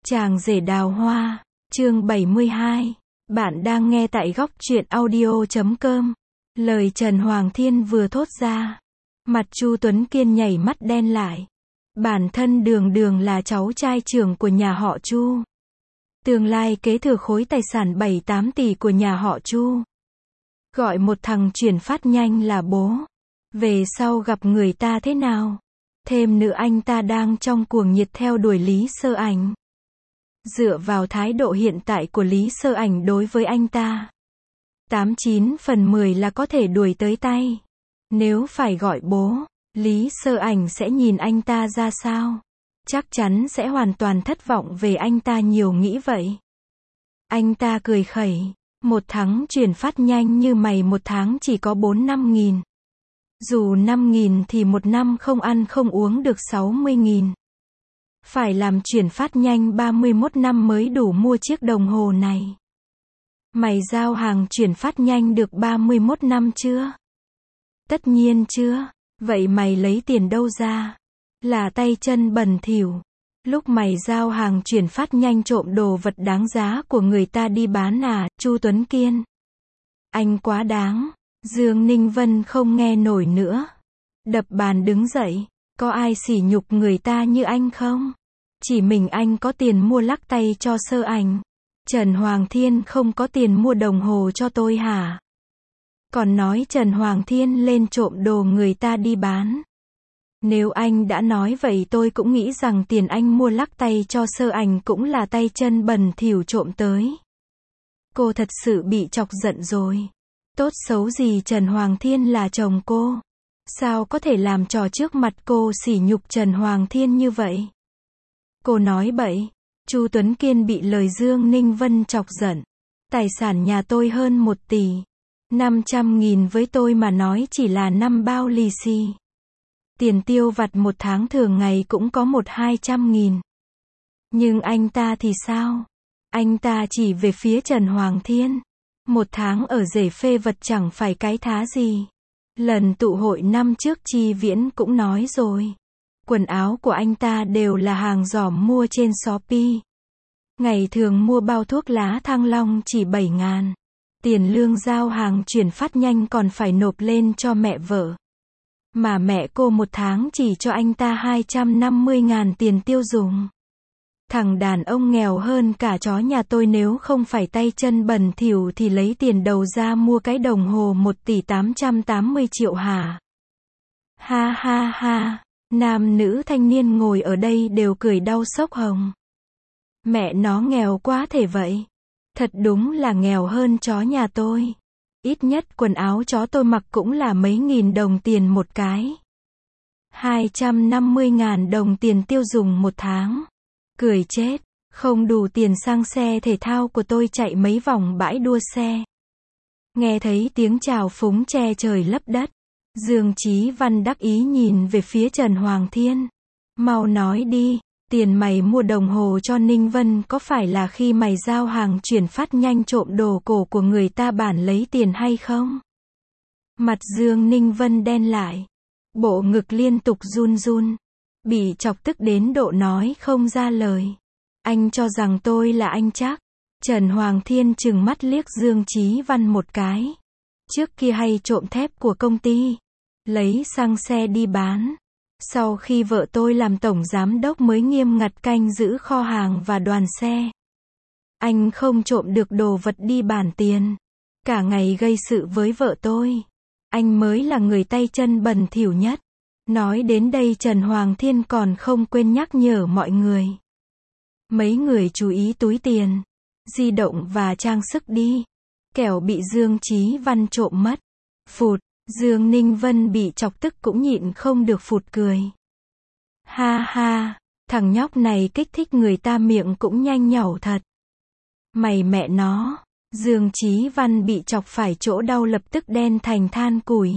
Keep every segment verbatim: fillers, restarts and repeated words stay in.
Chàng rể đào hoa, chương bảy mươi hai. Bạn đang nghe tại góc truyện audio chấm com. Lời Trần Hoàng Thiên vừa thốt ra, mặt Chu Tuấn Kiên nhảy mắt đen lại. Bản thân Đường Đường là cháu trai trưởng của nhà họ Chu, tương lai kế thừa khối tài sản bảy tám tỷ của nhà họ Chu. Gọi một thằng chuyển phát nhanh là bố, về sau gặp người ta thế nào? Thêm nữa anh ta đang trong cuồng nhiệt theo đuổi Lý Sơ Ảnh. Dựa vào thái độ hiện tại của Lý Sơ Ảnh đối với anh ta, tám chín phần mười là có thể đuổi tới tay. Nếu phải gọi bố, Lý Sơ Ảnh sẽ nhìn anh ta ra sao? Chắc chắn sẽ hoàn toàn thất vọng về anh ta, nhiều nghĩ vậy. Anh ta cười khẩy, một tháng chuyển phát nhanh như mày một tháng chỉ có bốn năm nghìn. Dù năm nghìn thì một năm không ăn không uống được sáu mươi nghìn. Phải làm chuyển phát nhanh ba mươi mốt năm mới đủ mua chiếc đồng hồ này. Mày giao hàng chuyển phát nhanh được ba mươi mốt năm chưa? Tất nhiên chưa. Vậy mày lấy tiền đâu ra? Là tay chân bẩn thỉu. Lúc mày giao hàng chuyển phát nhanh trộm đồ vật đáng giá của người ta đi bán à, Chu Tuấn Kiên? Anh quá đáng. Dương Ninh Vân không nghe nổi nữa. Đập bàn đứng dậy. Có ai sỉ nhục người ta như anh không? Chỉ mình anh có tiền mua lắc tay cho Sơ Ảnh. Trần Hoàng Thiên không có tiền mua đồng hồ cho tôi hả? Còn nói Trần Hoàng Thiên lên trộm đồ người ta đi bán. Nếu anh đã nói vậy tôi cũng nghĩ rằng tiền anh mua lắc tay cho Sơ Ảnh cũng là tay chân bẩn thỉu trộm tới. Cô thật sự bị chọc giận rồi. Tốt xấu gì Trần Hoàng Thiên là chồng cô. Sao có thể làm trò trước mặt cô sỉ nhục Trần Hoàng Thiên như vậy? Cô nói bậy. Chu Tuấn Kiên bị lời Dương Ninh Vân chọc giận. Tài sản nhà tôi hơn một tỷ. năm trăm nghìn với tôi mà nói chỉ là năm bao lì xì. Tiền tiêu vặt một tháng thường ngày cũng có một hai trăm nghìn. Nhưng anh ta thì sao? Anh ta chỉ về phía Trần Hoàng Thiên. Một tháng ở rể phê vật chẳng phải cái thá gì. Lần tụ hội năm trước Chi Viễn cũng nói rồi. Quần áo của anh ta đều là hàng giỏm mua trên Shopee. Ngày thường mua bao thuốc lá Thăng Long chỉ bảy ngàn. Tiền lương giao hàng chuyển phát nhanh còn phải nộp lên cho mẹ vợ. Mà mẹ cô một tháng chỉ cho anh ta hai trăm năm mươi ngàn tiền tiêu dùng. Thằng đàn ông nghèo hơn cả chó nhà tôi, nếu không phải tay chân bẩn thỉu thì lấy tiền đầu ra mua cái đồng hồ một tỷ tám trăm tám mươi triệu hả? Ha ha ha. Nam nữ thanh niên ngồi ở đây đều cười đau sốc hồng. Mẹ nó nghèo quá thể vậy. Thật đúng là nghèo hơn chó nhà tôi. Ít nhất quần áo chó tôi mặc cũng là mấy nghìn đồng tiền một cái. hai trăm năm mươi ngàn đồng tiền tiêu dùng một tháng. Cười chết. Không đủ tiền sang xe thể thao của tôi chạy mấy vòng bãi đua xe. Nghe thấy tiếng chào phúng che trời lấp đất. Dương Chí Văn đắc ý nhìn về phía Trần Hoàng Thiên. Mau nói đi, tiền mày mua đồng hồ cho Ninh Vân có phải là khi mày giao hàng chuyển phát nhanh trộm đồ cổ của người ta bản lấy tiền hay không? Mặt Dương Ninh Vân đen lại. Bộ ngực liên tục run run. Bị chọc tức đến độ nói không ra lời. Anh cho rằng tôi là anh chắc? Trần Hoàng Thiên trừng mắt liếc Dương Chí Văn một cái. Trước kia hay trộm thép của công ty. Lấy xăng xe đi bán. Sau khi vợ tôi làm tổng giám đốc mới nghiêm ngặt canh giữ kho hàng và đoàn xe. Anh không trộm được đồ vật đi bản tiền. Cả ngày gây sự với vợ tôi. Anh mới là người tay chân bẩn thỉu nhất. Nói đến đây Trần Hoàng Thiên còn không quên nhắc nhở mọi người. Mấy người chú ý túi tiền, di động và trang sức đi. Kẻo bị Dương Chí Văn trộm mất. Phụt. Dương Ninh Vân bị chọc tức cũng nhịn không được phụt cười. Ha ha, thằng nhóc này kích thích người ta miệng cũng nhanh nhảu thật. Mày mẹ nó. Dương Chí Văn bị chọc phải chỗ đau lập tức đen thành than củi.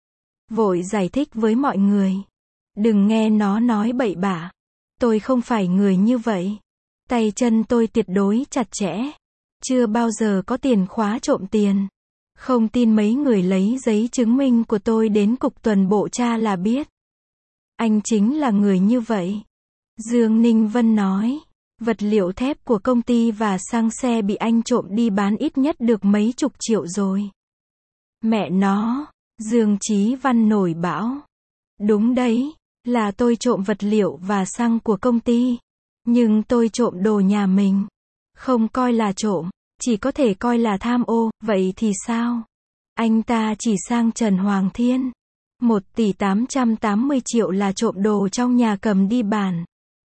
Vội giải thích với mọi người. Đừng nghe nó nói bậy bạ. Tôi không phải người như vậy. Tay chân tôi tuyệt đối chặt chẽ. Chưa bao giờ có tiền khóa trộm tiền. Không tin mấy người lấy giấy chứng minh của tôi đến cục tuần bộ tra là biết. Anh chính là người như vậy. Dương Ninh Vân nói. Vật liệu thép của công ty và xăng xe bị anh trộm đi bán ít nhất được mấy chục triệu rồi. Mẹ nó, Dương Chí Văn nổi bão. Đúng đấy, là tôi trộm vật liệu và xăng của công ty. Nhưng tôi trộm đồ nhà mình. Không coi là trộm, chỉ có thể coi là tham ô, vậy thì sao? Anh ta chỉ sang Trần Hoàng Thiên. một tỷ tám trăm tám mươi triệu là trộm đồ trong nhà cầm đi bán.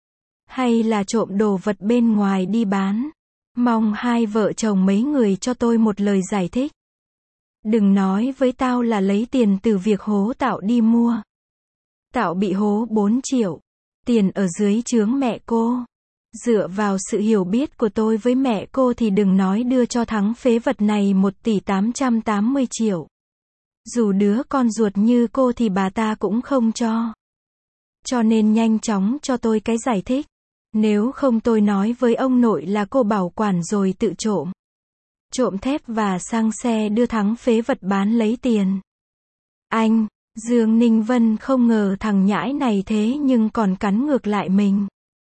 Hay là trộm đồ vật bên ngoài đi bán? Mong hai vợ chồng mấy người cho tôi một lời giải thích. Đừng nói với tao là lấy tiền từ việc hố Tạo đi mua. Tạo bị hố bốn triệu. Tiền ở dưới trướng mẹ cô. Dựa vào sự hiểu biết của tôi với mẹ cô thì đừng nói đưa cho thằng phế vật này một tỷ tám trăm tám mươi triệu. Dù đứa con ruột như cô thì bà ta cũng không cho. Cho nên nhanh chóng cho tôi cái giải thích. Nếu không tôi nói với ông nội là cô bảo quản rồi tự trộm. Trộm thép và xăng xe đưa thằng phế vật bán lấy tiền. Anh, Dương Ninh Vân không ngờ thằng nhãi này thế nhưng còn cắn ngược lại mình.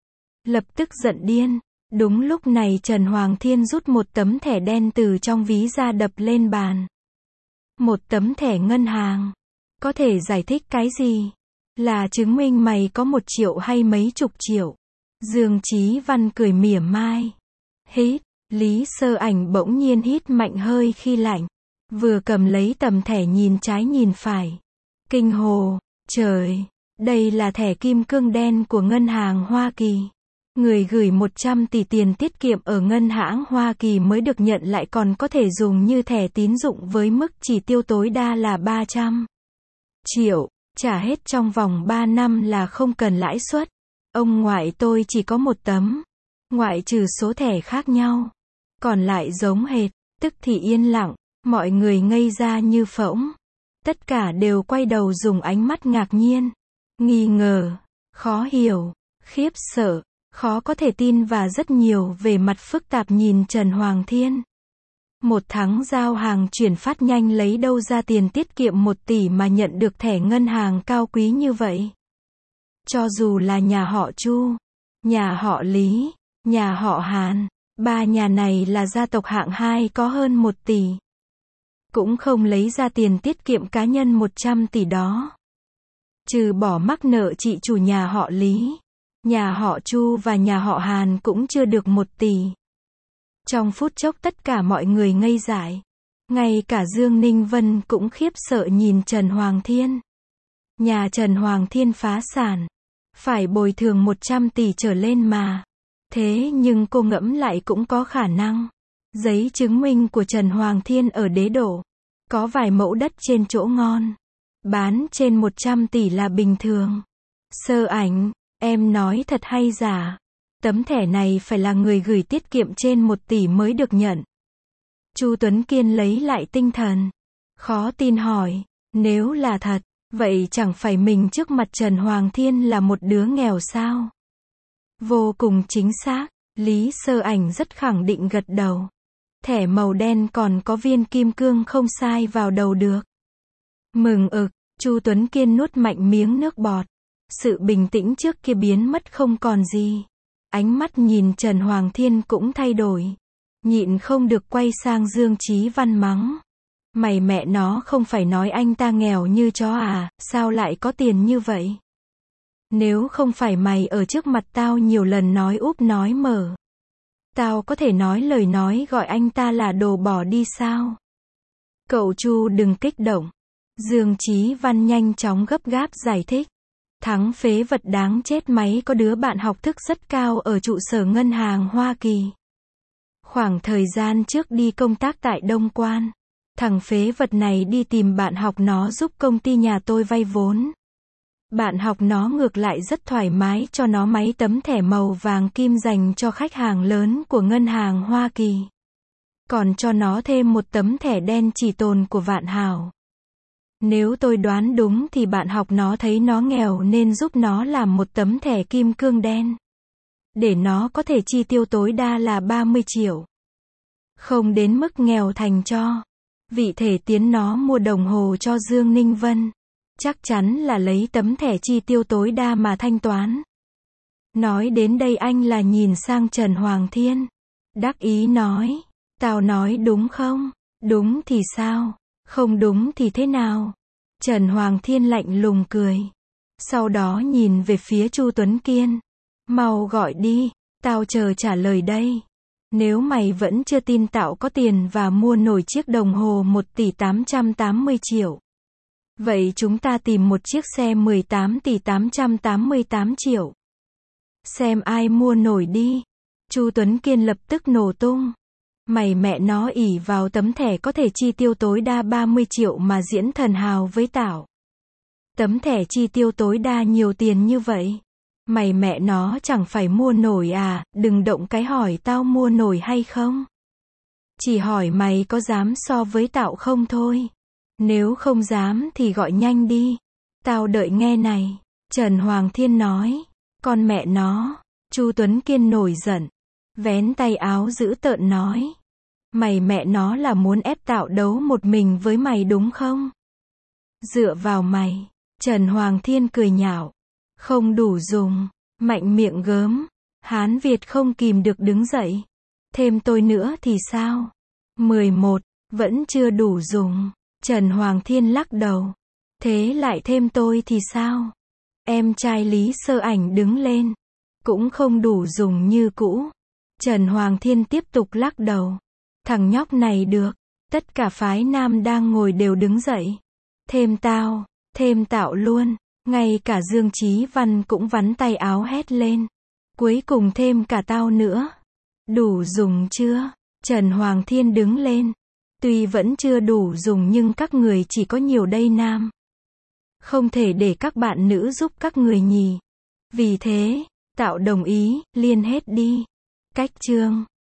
Lập tức giận điên. Đúng lúc này Trần Hoàng Thiên rút một tấm thẻ đen từ trong ví ra đập lên bàn. Một tấm thẻ ngân hàng. Có thể giải thích cái gì? Là chứng minh mày có một triệu hay mấy chục triệu? Dương Chí Văn cười mỉa mai. Hít, Lý Sơ Ảnh bỗng nhiên hít mạnh hơi khi lạnh. Vừa cầm lấy tấm thẻ nhìn trái nhìn phải. Kinh hồ, trời, đây là thẻ kim cương đen của ngân hàng Hoa Kỳ. Người gửi một trăm tỷ tiền tiết kiệm ở ngân hãng Hoa Kỳ mới được nhận lại còn có thể dùng như thẻ tín dụng với mức chỉ tiêu tối đa là ba trăm triệu, trả hết trong vòng ba năm là không cần lãi suất. Ông ngoại tôi chỉ có một tấm, ngoại trừ số thẻ khác nhau, còn lại giống hệt, tức thì yên lặng, mọi người ngây ra như phỗng. Tất cả đều quay đầu dùng ánh mắt ngạc nhiên, nghi ngờ, khó hiểu, khiếp sợ, khó có thể tin và rất nhiều về mặt phức tạp nhìn Trần Hoàng Thiên. Một tháng giao hàng chuyển phát nhanh lấy đâu ra tiền tiết kiệm một tỷ mà nhận được thẻ ngân hàng cao quý như vậy? Cho dù là nhà họ Chu, nhà họ Lý, nhà họ Hàn, ba nhà này là gia tộc hạng hai có hơn một tỷ. Cũng không lấy ra tiền tiết kiệm cá nhân một trăm tỷ đó. Trừ bỏ mắc nợ chị chủ nhà họ Lý, nhà họ Chu và nhà họ Hàn cũng chưa được một tỷ. Trong phút chốc tất cả mọi người ngây dại. Ngay cả Dương Ninh Vân cũng khiếp sợ nhìn Trần Hoàng Thiên. Nhà Trần Hoàng Thiên phá sản. Phải bồi thường một trăm tỷ trở lên mà. Thế nhưng cô ngẫm lại cũng có khả năng. Giấy chứng minh của Trần Hoàng Thiên ở Đế Đô. Có vài mẫu đất trên chỗ ngon. Bán trên một trăm tỷ là bình thường. Sơ Ảnh, em nói thật hay giả? Tấm thẻ này phải là người gửi tiết kiệm trên một tỷ mới được nhận. Chu Tuấn Kiên lấy lại tinh thần. Khó tin hỏi, nếu là thật, vậy chẳng phải mình trước mặt Trần Hoàng Thiên là một đứa nghèo sao? Vô cùng chính xác, Lý Sơ Ảnh rất khẳng định gật đầu. Thẻ màu đen còn có viên kim cương không sai vào đầu được. Mừng ực, Chu Tuấn Kiên nuốt mạnh miếng nước bọt. Sự bình tĩnh trước kia biến mất không còn gì. Ánh mắt nhìn Trần Hoàng Thiên cũng thay đổi. Nhịn không được quay sang Dương Chí Văn mắng. Mày mẹ nó không phải nói anh ta nghèo như chó à, sao lại có tiền như vậy? Nếu không phải mày ở trước mặt tao nhiều lần nói úp nói mở. Tao có thể nói lời nói gọi anh ta là đồ bỏ đi sao? Cậu Chu đừng kích động. Dương Chí Văn nhanh chóng gấp gáp giải thích. Thắng phế vật đáng chết máy có đứa bạn học thức rất cao ở trụ sở ngân hàng Hoa Kỳ. Khoảng thời gian trước đi công tác tại Đông Quan. Thằng phế vật này đi tìm bạn học nó giúp công ty nhà tôi vay vốn. Bạn học nó ngược lại rất thoải mái cho nó mấy tấm thẻ màu vàng kim dành cho khách hàng lớn của ngân hàng Hoa Kỳ. Còn cho nó thêm một tấm thẻ đen chỉ tồn của Vạn Hảo. Nếu tôi đoán đúng thì bạn học nó thấy nó nghèo nên giúp nó làm một tấm thẻ kim cương đen. Để nó có thể chi tiêu tối đa là ba mươi triệu. Không đến mức nghèo thành cho. Vị thể tiến nó mua đồng hồ cho Dương Ninh Vân. Chắc chắn là lấy tấm thẻ chi tiêu tối đa mà thanh toán. Nói đến đây anh là nhìn sang Trần Hoàng Thiên. Đắc ý nói. Tao nói đúng không? Đúng thì sao? Không đúng thì thế nào? Trần Hoàng Thiên lạnh lùng cười. Sau đó nhìn về phía Chu Tuấn Kiên. Mau gọi đi, tao chờ trả lời đây. Nếu mày vẫn chưa tin tao có tiền và mua nổi chiếc đồng hồ một tỷ tám trăm tám mươi triệu. Vậy chúng ta tìm một chiếc xe mười tám tỷ tám trăm tám mươi tám triệu. Xem ai mua nổi đi. Chu Tuấn Kiên lập tức nổ tung. Mày mẹ nó ỷ vào tấm thẻ có thể chi tiêu tối đa ba mươi triệu mà diễn thần hào với tao. Tấm thẻ chi tiêu tối đa nhiều tiền như vậy. Mày mẹ nó chẳng phải mua nổi à, đừng động cái hỏi tao mua nổi hay không. Chỉ hỏi mày có dám so với tao không thôi. Nếu không dám thì gọi nhanh đi. Tao đợi nghe này. Trần Hoàng Thiên nói. Con mẹ nó. Chu Tuấn Kiên nổi giận. Vén tay áo dữ tợn nói. Mày mẹ nó là muốn ép tao đấu một mình với mày đúng không? Dựa vào mày. Trần Hoàng Thiên cười nhạo. Không đủ dùng. Mạnh miệng gớm. Hán Việt không kìm được đứng dậy. Thêm tôi nữa thì sao? mười một. Vẫn chưa đủ dùng. Trần Hoàng Thiên lắc đầu. Thế lại thêm tôi thì sao? Em trai Lý Sơ Ảnh đứng lên. Cũng không đủ dùng như cũ. Trần Hoàng Thiên tiếp tục lắc đầu. Thằng nhóc này được. Tất cả phái nam đang ngồi đều đứng dậy. Thêm tao. Thêm tạo luôn. Ngay cả Dương Chí Văn cũng vắn tay áo hét lên. Cuối cùng thêm cả tao nữa. Đủ dùng chưa? Trần Hoàng Thiên đứng lên. Tuy vẫn chưa đủ dùng nhưng các người chỉ có nhiều đây nam. Không thể để các bạn nữ giúp các người nhì. Vì thế, tạo đồng ý, liên hết đi. Cách chương.